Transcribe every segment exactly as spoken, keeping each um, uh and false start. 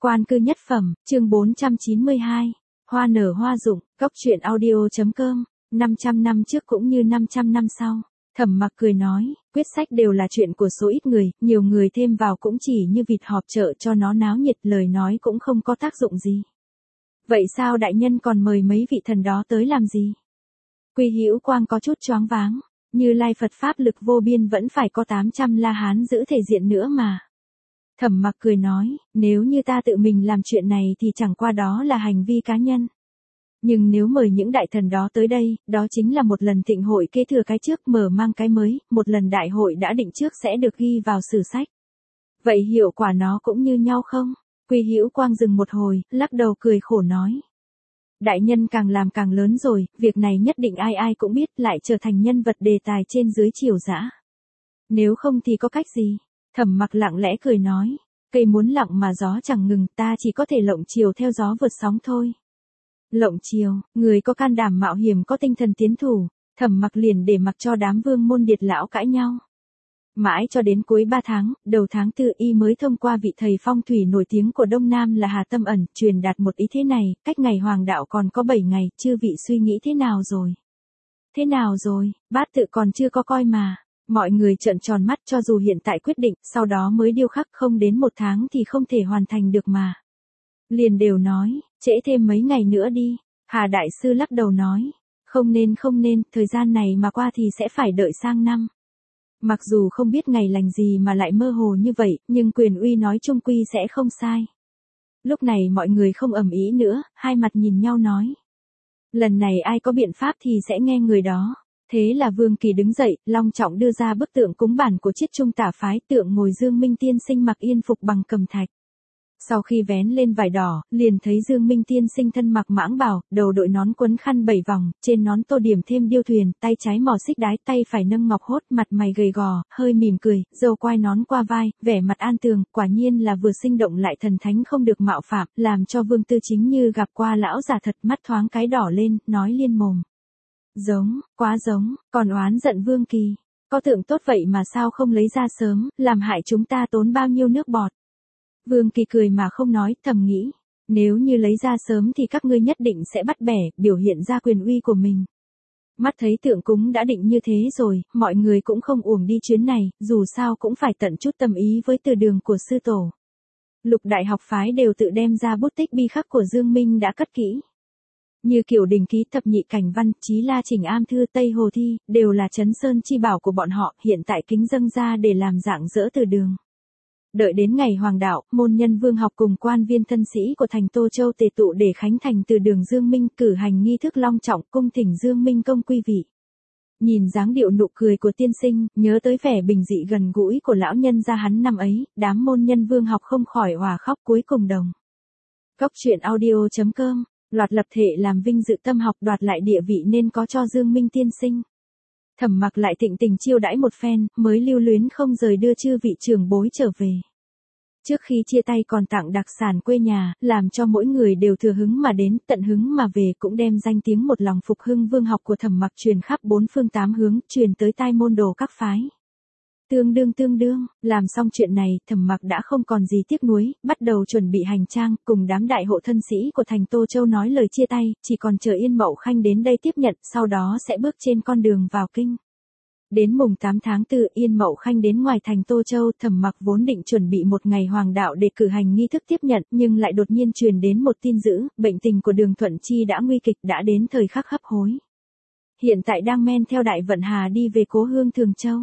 Quan cư nhất phẩm, chương bốn trăm chín mươi hai. Hoa nở hoa rụng, cốc truyện audio.com. năm trăm năm trước cũng như năm trăm năm sau. Thẩm Mặc cười nói, quyết sách đều là chuyện của số ít người, nhiều người thêm vào cũng chỉ như vịt họp chợ cho nó náo nhiệt, lời nói cũng không có tác dụng gì. Vậy sao đại nhân còn mời mấy vị thần đó tới làm gì? Quy Hữu Quang có chút choáng váng, Như Lai Phật pháp lực vô biên vẫn phải có tám trăm La Hán giữ thể diện nữa mà. Thẩm Mặc cười nói, nếu như ta tự mình làm chuyện này thì chẳng qua đó là hành vi cá nhân. Nhưng nếu mời những đại thần đó tới đây, đó chính là một lần thịnh hội kế thừa cái trước mở mang cái mới, một lần đại hội đã định trước sẽ được ghi vào sử sách. Vậy hiệu quả nó cũng như nhau không? Quy Hữu Quang dừng một hồi, lắc đầu cười khổ nói. Đại nhân càng làm càng lớn rồi, việc này nhất định ai ai cũng biết, lại trở thành nhân vật đề tài trên dưới triều dã. Nếu không thì có cách gì? Thẩm Mặc lặng lẽ cười nói, cây muốn lặng mà gió chẳng ngừng, ta chỉ có thể lộng chiều theo gió vượt sóng thôi. Lộng chiều, người có can đảm mạo hiểm có tinh thần tiến thủ, Thẩm Mặc liền để mặc cho đám vương môn điệt lão cãi nhau. Mãi cho đến cuối ba tháng, đầu tháng tư y mới thông qua vị thầy phong thủy nổi tiếng của Đông Nam là Hà Tâm Ẩn, truyền đạt một ý thế này, cách ngày hoàng đạo còn có bảy ngày, chư vị suy nghĩ thế nào rồi? Thế nào rồi, bát tự còn chưa có coi mà. Mọi người trợn tròn mắt, cho dù hiện tại quyết định, sau đó mới điêu khắc, không đến một tháng thì không thể hoàn thành được mà. Liền đều nói, trễ thêm mấy ngày nữa đi. Hà Đại Sư lắc đầu nói, không nên không nên, thời gian này mà qua thì sẽ phải đợi sang năm. Mặc dù không biết ngày lành gì mà lại mơ hồ như vậy, nhưng quyền uy nói chung quy sẽ không sai. Lúc này mọi người không ầm ĩ nữa, hai mặt nhìn nhau nói. Lần này ai có biện pháp thì sẽ nghe người đó. Thế là Vương Kỳ đứng dậy, long trọng đưa ra bức tượng cúng bản của Chiết Trung Tả phái, tượng ngồi Dương Minh Tiên Sinh mặc yên phục bằng cầm thạch. Sau khi vén lên vải đỏ, liền thấy Dương Minh Tiên Sinh thân mặc mãng bào, đầu đội nón quấn khăn bảy vòng, trên nón tô điểm thêm điêu thuyền, tay trái mò xích đái, tay phải nâng ngọc hốt, mặt mày gầy gò, hơi mỉm cười, râu quai nón qua vai, vẻ mặt an tường, quả nhiên là vừa sinh động lại thần thánh không được mạo phạm, làm cho Vương Tư Chính như gặp qua lão già thật, mắt thoáng cái đỏ lên, nói liên mồm. Giống, quá giống, còn oán giận Vương Kỳ. Có tượng tốt vậy mà sao không lấy ra sớm, làm hại chúng ta tốn bao nhiêu nước bọt. Vương Kỳ cười mà không nói, thầm nghĩ. Nếu như lấy ra sớm thì các ngươi nhất định sẽ bắt bẻ, biểu hiện ra quyền uy của mình. Mắt thấy tượng cúng đã định như thế rồi, mọi người cũng không uổng đi chuyến này, dù sao cũng phải tận chút tâm ý với từ đường của sư tổ. Lục đại học phái đều tự đem ra bút tích bi khắc của Dương Minh đã cất kỹ. Như Kiểu Đình Ký, Thập Nhị Cảnh Văn, Chí La Trình Am Thư, Tây Hồ Thi, đều là trấn sơn chi bảo của bọn họ, hiện tại kính dâng ra để làm dạng dỡ từ đường. Đợi đến ngày hoàng đạo, môn nhân Vương học cùng quan viên thân sĩ của thành Tô Châu tề tụ để khánh thành từ đường Dương Minh, cử hành nghi thức long trọng, cung thỉnh Dương Minh công quy vị. Nhìn dáng điệu nụ cười của tiên sinh, nhớ tới vẻ bình dị gần gũi của lão nhân gia hắn năm ấy, đám môn nhân Vương học không khỏi òa khóc cuối cùng đồng. Cốc truyện audio.com. Loạt lập thể làm vinh dự tâm học, đoạt lại địa vị nên có cho Dương Minh tiên sinh. Thẩm Mặc lại thịnh tình chiêu đãi một phen, mới lưu luyến không rời đưa chư vị trưởng bối trở về. Trước khi chia tay còn tặng đặc sản quê nhà, làm cho mỗi người đều thừa hứng mà đến, tận hứng mà về, cũng đem danh tiếng một lòng phục hưng vương học của Thẩm Mặc truyền khắp bốn phương tám hướng, truyền tới tai môn đồ các phái. Tương đương tương đương, làm xong chuyện này, Thẩm Mặc đã không còn gì tiếc nuối, bắt đầu chuẩn bị hành trang, cùng đám đại hộ thân sĩ của thành Tô Châu nói lời chia tay, chỉ còn chờ Yên Mậu Khanh đến đây tiếp nhận, sau đó sẽ bước trên con đường vào kinh. Đến mùng tám tháng tư, Yên Mậu Khanh đến ngoài thành Tô Châu, Thẩm Mặc vốn định chuẩn bị một ngày hoàng đạo để cử hành nghi thức tiếp nhận, nhưng lại đột nhiên truyền đến một tin dữ, bệnh tình của Đường Thuận Chi đã nguy kịch, đã đến thời khắc hấp hối. Hiện tại đang men theo Đại Vận Hà đi về cố hương Thường Châu.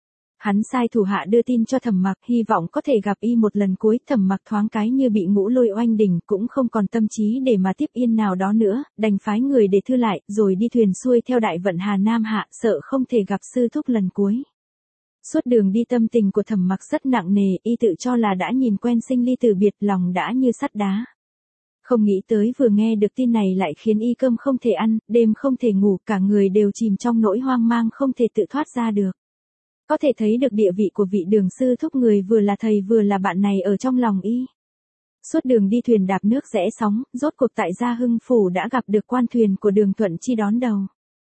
Hắn sai thủ hạ đưa tin cho Thẩm Mặc, hy vọng có thể gặp y một lần cuối. Thẩm Mặc thoáng cái như bị ngũ lôi oanh đỉnh, cũng không còn tâm trí để mà tiếp Yên nào đó nữa, đành phái người để thư lại, rồi đi thuyền xuôi theo Đại Vận Hà Nam hạ, sợ không thể gặp sư thúc lần cuối. Suốt đường đi tâm tình của Thẩm Mặc rất nặng nề, y tự cho là đã nhìn quen sinh ly từ biệt, lòng đã như sắt đá. Không nghĩ tới vừa nghe được tin này lại khiến y cơm không thể ăn, đêm không thể ngủ, cả người đều chìm trong nỗi hoang mang không thể tự thoát ra được. Có thể thấy được địa vị của vị Đường sư thúc, người vừa là thầy vừa là bạn này ở trong lòng y. Suốt đường đi thuyền đạp nước rẽ sóng, rốt cuộc tại Gia Hưng Phủ đã gặp được quan thuyền của Đường Thuận Chi đón đầu.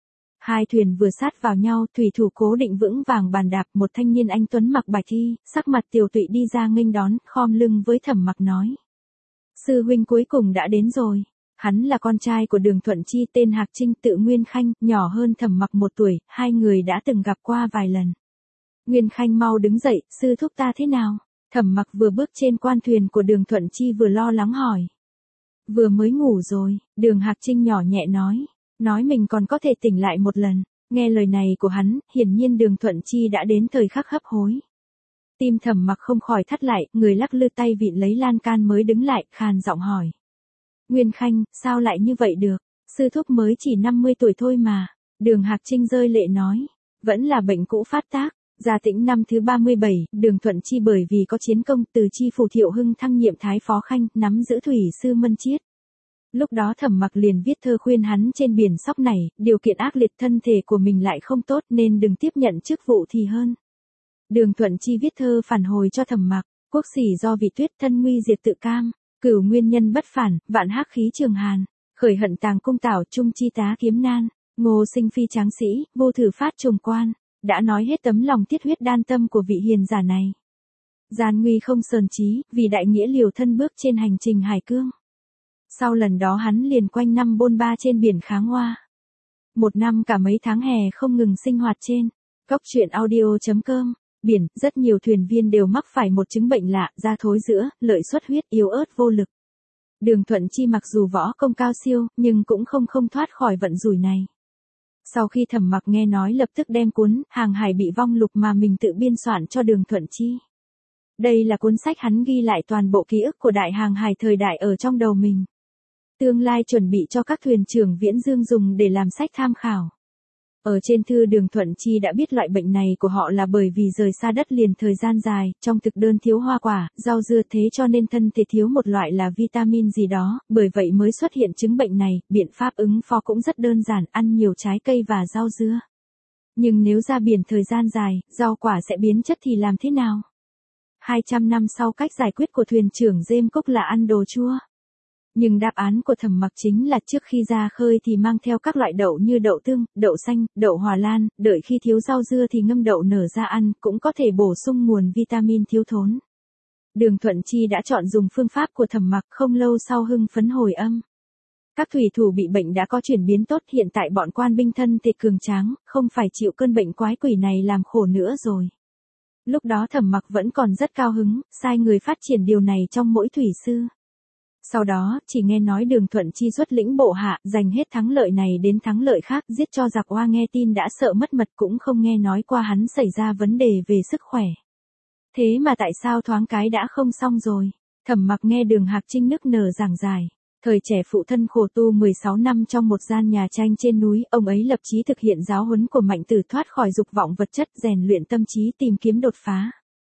Hai thuyền vừa sát vào nhau, thủy thủ cố định vững vàng bàn đạp, một thanh niên anh tuấn mặc bạch y, sắc mặt tiều tụy đi ra nghênh đón, khom lưng với Thẩm Mặc nói. Sư huynh cuối cùng đã đến rồi. Hắn là con trai của Đường Thuận Chi, tên Hạc Trinh, tự Nguyên Khanh, nhỏ hơn Thẩm Mặc một tuổi, hai người đã từng gặp qua vài lần. Nguyên Khanh mau đứng dậy, sư thúc ta thế nào? Thẩm Mặc vừa bước trên quan thuyền của Đường Thuận Chi vừa lo lắng hỏi. Vừa mới ngủ rồi, Đường Hạc Trinh nhỏ nhẹ nói, nói mình còn có thể tỉnh lại một lần. Nghe lời này của hắn, hiển nhiên Đường Thuận Chi đã đến thời khắc hấp hối. Tim Thẩm Mặc không khỏi thắt lại, người lắc lư tay vịn lấy lan can mới đứng lại, khàn giọng hỏi. Nguyên Khanh, sao lại như vậy được? Sư thúc mới chỉ năm mươi tuổi thôi mà. Đường Hạc Trinh rơi lệ nói, vẫn là bệnh cũ phát tác. Gia Tĩnh năm thứ ba mươi bảy, Đường Thuận Chi bởi vì có chiến công từ chi phủ Thiệu Hưng thăng nhiệm thái phó khanh, nắm giữ thủy sư Mân Chiết. Lúc đó Thẩm Mặc liền viết thơ khuyên hắn trên biển sóc này, điều kiện ác liệt thân thể của mình lại không tốt nên đừng tiếp nhận chức vụ thì hơn. Đường Thuận Chi viết thơ phản hồi cho Thẩm Mặc, quốc sỉ do vị tuyết, thân nguy diệt tự cam, cửu nguyên nhân bất phản, vạn hắc khí trường hàn, khởi hận tàng cung tảo, trung chi tá kiếm nan, ngô sinh phi tráng sĩ, vô thử phát trùng quan, đã nói hết tấm lòng tiết huyết đan tâm của vị hiền giả này. Gian nguy không sờn trí, vì đại nghĩa liều thân bước trên hành trình hải cương. Sau lần đó hắn liền quanh năm bôn ba trên biển Kháng Hoa. Một năm cả mấy tháng hè không ngừng sinh hoạt trên Cóc Truyện Audio chấm com. Biển, rất nhiều thuyền viên đều mắc phải một chứng bệnh lạ, da thối rữa, lợi xuất huyết, yếu ớt vô lực. Đường Thuận Chi mặc dù võ công cao siêu, nhưng cũng không không thoát khỏi vận rủi này. Sau khi Thẩm Mặc nghe nói lập tức đem cuốn Hàng Hải bị vong lục mà mình tự biên soạn cho Đường Thuận Chi. Đây là cuốn sách hắn ghi lại toàn bộ ký ức của đại hàng hải thời đại ở trong đầu mình. Tương lai chuẩn bị cho các thuyền trưởng viễn dương dùng để làm sách tham khảo. Ở trên thư Đường Thuận Chi đã biết loại bệnh này của họ là bởi vì rời xa đất liền thời gian dài, trong thực đơn thiếu hoa quả, rau dưa, thế cho nên thân thể thiếu một loại là vitamin gì đó, bởi vậy mới xuất hiện chứng bệnh này. Biện pháp ứng phó cũng rất đơn giản, ăn nhiều trái cây và rau dưa. Nhưng nếu ra biển thời gian dài, rau quả sẽ biến chất thì làm thế nào? hai trăm năm sau, cách giải quyết của thuyền trưởng James Cook là ăn đồ chua. Nhưng đáp án của Thẩm Mặc chính là trước khi ra khơi thì mang theo các loại đậu như đậu tương, đậu xanh, đậu hòa lan, đợi khi thiếu rau dưa thì ngâm đậu nở ra ăn, cũng có thể bổ sung nguồn vitamin thiếu thốn. Đường Thuận Chi đã chọn dùng phương pháp của Thẩm Mặc, không lâu sau hưng phấn hồi âm. Các thủy thủ bị bệnh đã có chuyển biến tốt, hiện tại bọn quan binh thân thể cường tráng, không phải chịu cơn bệnh quái quỷ này làm khổ nữa rồi. Lúc đó Thẩm Mặc vẫn còn rất cao hứng, sai người phát triển điều này trong mỗi thủy sư. Sau đó, chỉ nghe nói Đường Thuận Chi xuất lĩnh bộ hạ, giành hết thắng lợi này đến thắng lợi khác, giết cho giặc Hoa, nghe tin đã sợ mất mật, cũng không nghe nói qua hắn xảy ra vấn đề về sức khỏe. Thế mà tại sao thoáng cái đã không xong rồi? Thẩm Mặc nghe Đường Hạc Trinh nức nở giảng giải. Thời trẻ phụ thân khổ tu mười sáu năm trong một gian nhà tranh trên núi, ông ấy lập chí thực hiện giáo huấn của Mạnh Tử, thoát khỏi dục vọng vật chất, rèn luyện tâm trí, tìm kiếm đột phá.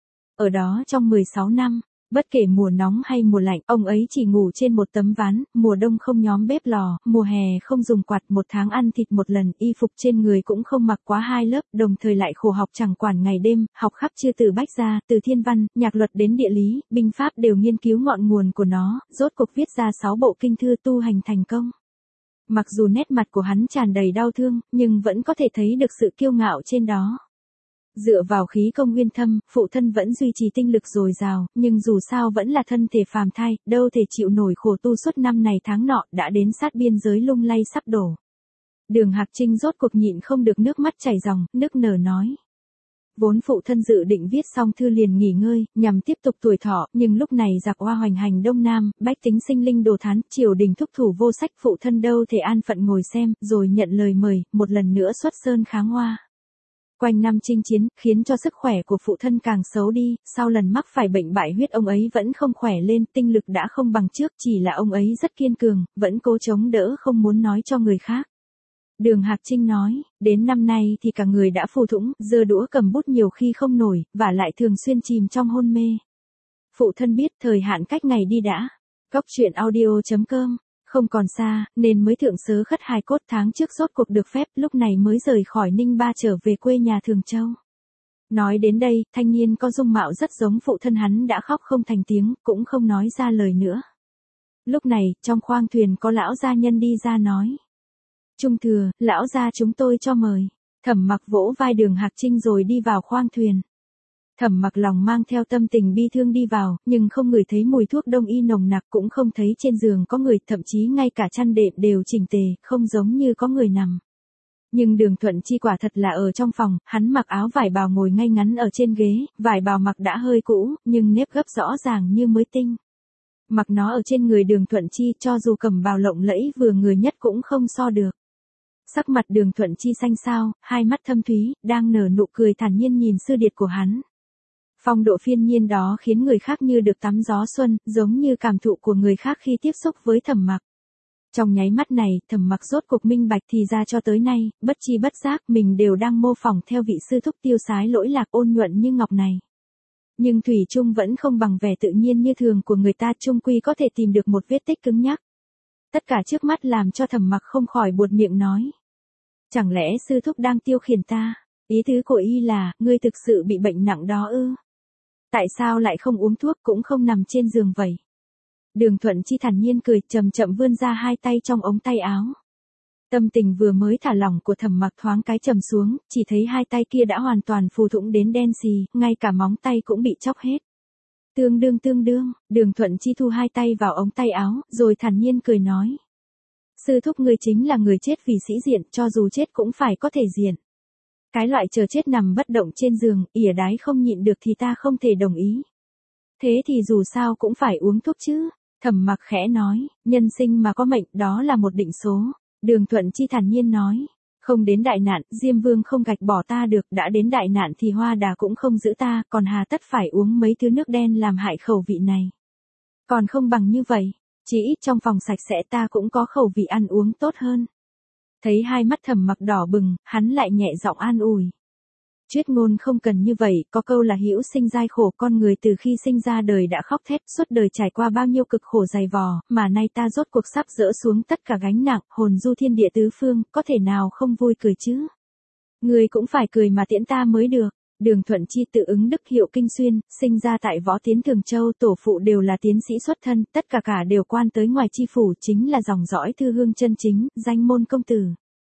Ở đó trong mười sáu năm, bất kể mùa nóng hay mùa lạnh, ông ấy chỉ ngủ trên một tấm ván, mùa đông không nhóm bếp lò, mùa hè không dùng quạt, một tháng ăn thịt một lần, y phục trên người cũng không mặc quá hai lớp, đồng thời lại khổ học chẳng quản ngày đêm, học khắp chư từ bách gia, từ thiên văn, nhạc luật đến địa lý, binh pháp đều nghiên cứu ngọn nguồn của nó, rốt cuộc viết ra sáu bộ kinh thư tu hành thành công. Mặc dù nét mặt của hắn tràn đầy đau thương, nhưng vẫn có thể thấy được sự kiêu ngạo trên đó. Dựa vào khí công nguyên thâm, phụ thân vẫn duy trì tinh lực dồi dào, nhưng dù sao vẫn là thân thể phàm thai, đâu thể chịu nổi khổ tu suốt năm này tháng nọ, đã đến sát biên giới lung lay sắp đổ. Đường Hạc Trinh rốt cuộc nhịn không được, nước mắt chảy ròng, nức nở nói. Vốn phụ thân dự định viết xong thư liền nghỉ ngơi, nhằm tiếp tục tuổi thọ, nhưng lúc này giặc Hoa hoành hành Đông Nam, bách tính sinh linh đồ thán, triều đình thúc thủ vô sách, phụ thân đâu thể an phận ngồi xem, rồi nhận lời mời, một lần nữa xuất sơn kháng Hoa. Quanh năm chinh chiến, khiến cho sức khỏe của phụ thân càng xấu đi, sau lần mắc phải bệnh bại huyết ông ấy vẫn không khỏe lên, tinh lực đã không bằng trước, chỉ là ông ấy rất kiên cường, vẫn cố chống đỡ không muốn nói cho người khác. Đường Hạc Trinh nói, đến năm nay thì cả người đã phù thủng, giơ đũa cầm bút nhiều khi không nổi, và lại thường xuyên chìm trong hôn mê. Phụ thân biết thời hạn cách ngày đi đã. Cóc Truyện Audio chấm com. Không còn xa, nên mới thượng sớ khất hài cốt, tháng trước rốt cuộc được phép, lúc này mới rời khỏi Ninh Ba trở về quê nhà Thường Châu. Nói đến đây, thanh niên có dung mạo rất giống phụ thân hắn đã khóc không thành tiếng, cũng không nói ra lời nữa. Lúc này, trong khoang thuyền có lão gia nhân đi ra nói. Trung thừa, lão gia chúng tôi cho mời. Thẩm Mặc vỗ vai Đường Hạc Trinh rồi đi vào khoang thuyền. Thẩm Mặc lòng mang theo tâm tình bi thương đi vào, nhưng không ngửi thấy mùi thuốc đông y nồng nặc, cũng không thấy trên giường có người, thậm chí ngay cả chăn đệm đều chỉnh tề, không giống như có người nằm. Nhưng Đường Thuận Chi quả thật là ở trong phòng, hắn mặc áo vải bào ngồi ngay ngắn ở trên ghế, vải bào mặc đã hơi cũ, nhưng nếp gấp rõ ràng như mới tinh. Mặc nó ở trên người Đường Thuận Chi, cho dù cầm bào lộng lẫy vừa người nhất cũng không so được. Sắc mặt Đường Thuận Chi xanh xao, hai mắt thâm thúy, đang nở nụ cười thản nhiên nhìn sư điệt của hắn. Phong độ phiên nhiên đó khiến người khác như được tắm gió xuân, giống như cảm thụ của người khác khi tiếp xúc với Thẩm Mặc. Trong nháy mắt này, Thẩm Mặc rốt cuộc minh bạch thì ra cho tới nay, bất chi bất giác mình đều đang mô phỏng theo vị sư thúc tiêu sái lỗi lạc ôn nhuận như ngọc này. Nhưng thủy chung vẫn không bằng vẻ tự nhiên như thường của người ta, chung quy có thể tìm được một vết tích cứng nhắc. Tất cả trước mắt làm cho Thẩm Mặc không khỏi buột miệng nói. Chẳng lẽ sư thúc đang tiêu khiển ta? Ý tứ của y là, ngươi thực sự bị bệnh nặng đó ư? Tại sao lại không uống thuốc cũng không nằm trên giường vậy? Đường Thuận Chi thản nhiên cười, chậm chậm vươn ra hai tay trong ống tay áo. Tâm tình vừa mới thả lỏng của Thẩm Mặc thoáng cái trầm xuống, chỉ thấy hai tay kia đã hoàn toàn phù thủng đến đen xì, ngay cả móng tay cũng bị chóc hết. Tương đương tương đương, Đường Thuận Chi thu hai tay vào ống tay áo, rồi thản nhiên cười nói. Sư thúc ngươi chính là người chết vì sĩ diện, cho dù chết cũng phải có thể diện. Cái loại chờ chết nằm bất động trên giường, ỉa đái không nhịn được thì ta không thể đồng ý. Thế thì dù sao cũng phải uống thuốc chứ. Thẩm Mặc khẽ nói, nhân sinh mà có mệnh, đó là một định số. Đường Thuận Chi thản nhiên nói, không đến đại nạn, Diêm Vương không gạch bỏ ta được, đã đến đại nạn thì Hoa Đà cũng không giữ ta, còn hà tất phải uống mấy thứ nước đen làm hại khẩu vị này. Còn không bằng như vậy, chỉ ít trong phòng sạch sẽ ta cũng có khẩu vị ăn uống tốt hơn. Thấy hai mắt Thẩm Mặc đỏ bừng, hắn lại nhẹ giọng an ủi. Chuyết ngôn không cần như vậy, có câu là hữu sinh giai khổ, con người từ khi sinh ra đời đã khóc thét, suốt đời trải qua bao nhiêu cực khổ dày vò, mà nay ta rốt cuộc sắp dỡ xuống tất cả gánh nặng, hồn du thiên địa tứ phương, có thể nào không vui cười chứ? Người cũng phải cười mà tiễn ta mới được. Đường Thuận Chi tự ứng đức hiệu Kinh Xuyên, sinh ra tại Võ Tiến Thường Châu, tổ phụ đều là tiến sĩ xuất thân, tất cả cả đều quan tới ngoài chi phủ, chính là dòng dõi thư hương chân chính, danh môn công tử.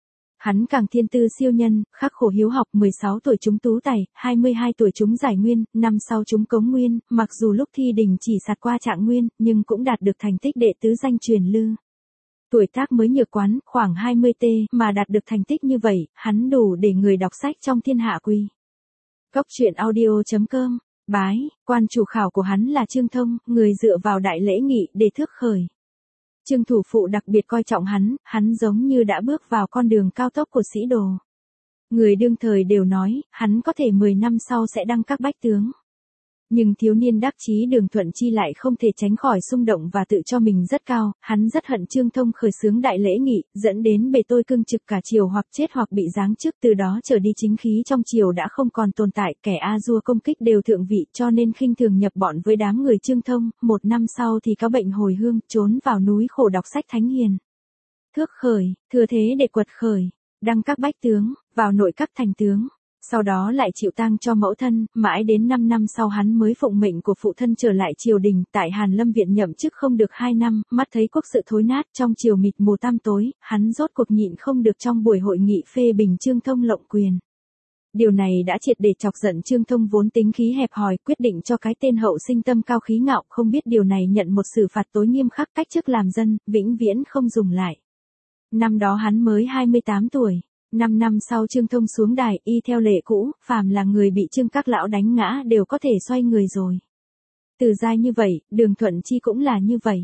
Hắn càng thiên tư siêu nhân, khắc khổ hiếu học, mười sáu tuổi trúng tú tài, hai mươi hai tuổi trúng giải nguyên, năm sau trúng cống nguyên, mặc dù lúc thi đình chỉ sạt qua trạng nguyên, nhưng cũng đạt được thành tích đệ tứ danh truyền lư. Tuổi tác mới nhược quán, khoảng hai mươi tê, mà đạt được thành tích như vậy, hắn đủ để người đọc sách trong thiên hạ quy. Góc truyện audio chấm com, bái, quan chủ khảo của hắn là Trương Thông, người dựa vào đại lễ nghị để thước khởi. Trương thủ phụ đặc biệt coi trọng hắn, hắn giống như đã bước vào con đường cao tốc của sĩ đồ. Người đương thời đều nói, hắn có thể mười năm sau sẽ đăng các bách tướng. Nhưng thiếu niên đắc chí Đường Thuận Chi lại không thể tránh khỏi xung động và tự cho mình rất cao, hắn rất hận Trương Thông khởi xướng đại lễ nghị, dẫn đến bề tôi cưng trực cả triều hoặc chết hoặc bị giáng chức, từ đó trở đi chính khí trong triều đã không còn tồn tại, kẻ a dua công kích đều thượng vị, cho nên khinh thường nhập bọn với đám người Trương Thông, một năm sau thì có bệnh hồi hương, trốn vào núi khổ đọc sách thánh hiền. Thước khởi, thừa thế để quật khởi, đăng các bách tướng, vào nội các thành tướng. Sau đó lại chịu tang cho mẫu thân, mãi đến năm năm sau hắn mới phụng mệnh của phụ thân trở lại triều đình, tại Hàn Lâm viện nhậm chức không được hai năm, mắt thấy quốc sự thối nát, trong triều mịt mù tăm tối, hắn rốt cuộc nhịn không được trong buổi hội nghị phê bình Trương Thông lộng quyền. Điều này đã triệt để chọc giận Trương Thông vốn tính khí hẹp hòi, quyết định cho cái tên hậu sinh tâm cao khí ngạo, không biết điều này nhận một xử phạt tối nghiêm khắc, cách chức làm dân, vĩnh viễn không dùng lại. Năm đó hắn mới hai mươi tám tuổi. Năm năm sau Trương Thông xuống đài, y theo lệ cũ, phàm là người bị Trương các lão đánh ngã đều có thể xoay người rồi. Từ giai như vậy, Đường Thuận Chi cũng là như vậy.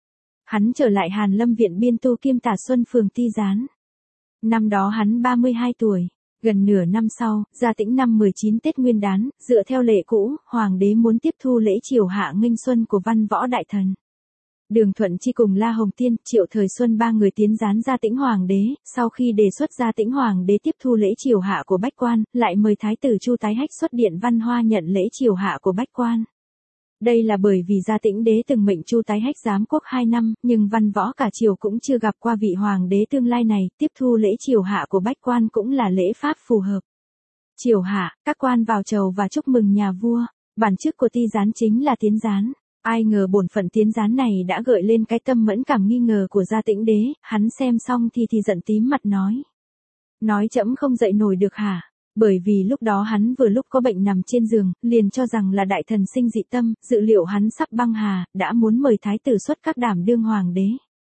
Hắn trở lại Hàn Lâm viện biên tu kiêm tả Xuân phường Ti Gián. Năm đó hắn ba mươi hai tuổi. Gần nửa năm sau, Gia Tĩnh năm mười chín Tết Nguyên Đán, dựa theo lệ cũ, Hoàng đế muốn tiếp thu lễ triều hạ nghênh xuân của văn võ đại thần. Đường Thuận Chi cùng La Hồng Tiên, Triệu Thời Xuân ba người tiến gián Gia Tĩnh Hoàng đế, sau khi đề xuất Gia Tĩnh Hoàng đế tiếp thu lễ triều hạ của bách quan, lại mời Thái tử Chu Tái Hách xuất điện văn hoa nhận lễ triều hạ của bách quan. Đây là bởi vì Gia Tĩnh đế từng mệnh Chu Tái Hách giám quốc hai năm, nhưng văn võ cả triều cũng chưa gặp qua vị hoàng đế tương lai này, tiếp thu lễ triều hạ của bách quan cũng là lễ pháp phù hợp. Triều hạ, các quan vào chầu và chúc mừng nhà vua, bản chức của Ti Gián chính là tiến gián. Ai ngờ bổn phận tiến gián này đã gợi lên cái tâm mẫn cảm nghi ngờ của Gia Tĩnh đế, hắn xem xong thì thì giận tím mặt nói. Nói trẫm không dậy nổi được hả? Bởi vì lúc đó hắn vừa lúc có bệnh nằm trên giường, liền cho rằng là đại thần sinh dị tâm, dự liệu hắn sắp băng hà, đã muốn mời thái tử xuất các đảm đương hoàng đế.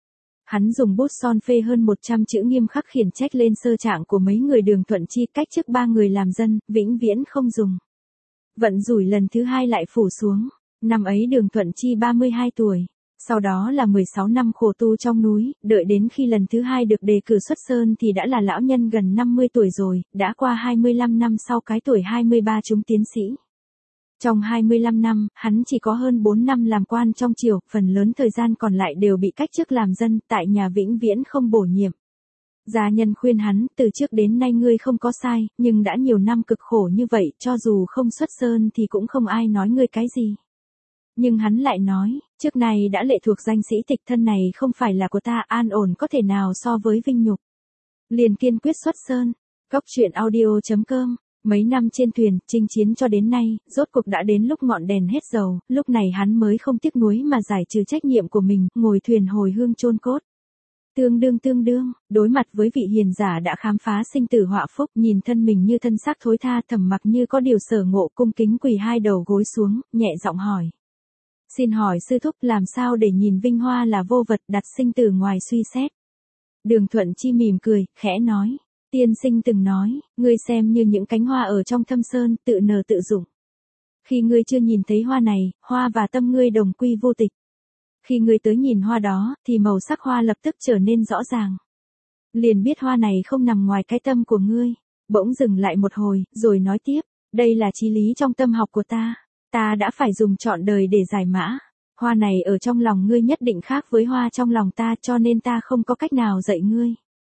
Hắn dùng bút son phê hơn một trăm chữ nghiêm khắc khiển trách lên sơ trạng của mấy người Đường Thuận Chi, cách chức ba người làm dân, vĩnh viễn không dùng. Vận rủi lần thứ hai lại phủ xuống. Năm ấy Đường Thuận Chi ba mươi hai tuổi. Sau đó là mười sáu năm khổ tu trong núi, đợi đến khi lần thứ hai được đề cử xuất sơn thì đã là lão nhân gần năm mươi tuổi rồi, đã qua hai mươi lăm năm sau cái tuổi hai mươi ba trúng tiến sĩ. Trong hai mươi lăm năm, hắn chỉ có hơn bốn năm làm quan trong triều, phần lớn thời gian còn lại đều bị cách chức làm dân, tại nhà vĩnh viễn không bổ nhiệm. Gia nhân khuyên hắn, từ trước đến nay ngươi không có sai, nhưng đã nhiều năm cực khổ như vậy, cho dù không xuất sơn thì cũng không ai nói ngươi cái gì. Nhưng hắn lại nói, trước này đã lệ thuộc danh sĩ tịch, thân này không phải là của ta, an ổn có thể nào so với vinh nhục. Liền kiên quyết xuất sơn. Cốc truyện audio chấm com. Mấy năm trên thuyền, chinh chiến cho đến nay, rốt cuộc đã đến lúc ngọn đèn hết dầu, lúc này hắn mới không tiếc nuối mà giải trừ trách nhiệm của mình, ngồi thuyền hồi hương chôn cốt. Tương đương tương đương, đối mặt với vị hiền giả đã khám phá sinh tử họa phúc, nhìn thân mình như thân xác thối tha, Thẩm Mặc như có điều sở ngộ, cung kính quỳ hai đầu gối xuống, nhẹ giọng hỏi. Xin hỏi sư thúc, làm sao để nhìn vinh hoa là vô vật, đặt sinh tử ngoài suy xét? Đường Thuận Chi mỉm cười, khẽ nói. Tiên sinh từng nói, ngươi xem như những cánh hoa ở trong thâm sơn, tự nở tự dụng. Khi ngươi chưa nhìn thấy hoa này, hoa và tâm ngươi đồng quy vô tịch. Khi ngươi tới nhìn hoa đó, thì màu sắc hoa lập tức trở nên rõ ràng. Liền biết hoa này không nằm ngoài cái tâm của ngươi. Bỗng dừng lại một hồi, rồi nói tiếp, đây là chí lý trong tâm học của ta. Ta đã phải dùng trọn đời để giải mã. Hoa này ở trong lòng ngươi nhất định khác với hoa trong lòng ta, cho nên ta không có cách nào dạy ngươi.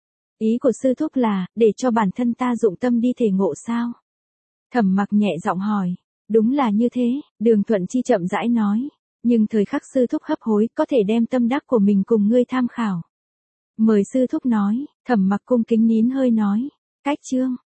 Ý của sư thúc là, để cho bản thân ta dụng tâm đi thể ngộ sao? Thẩm Mặc nhẹ giọng hỏi. Đúng là như thế, Đường Thuận Chi chậm rãi nói. Nhưng thời khắc sư thúc hấp hối, có thể đem tâm đắc của mình cùng ngươi tham khảo. Mời sư thúc nói, Thẩm Mặc cung kính nín hơi nói. Cách chương.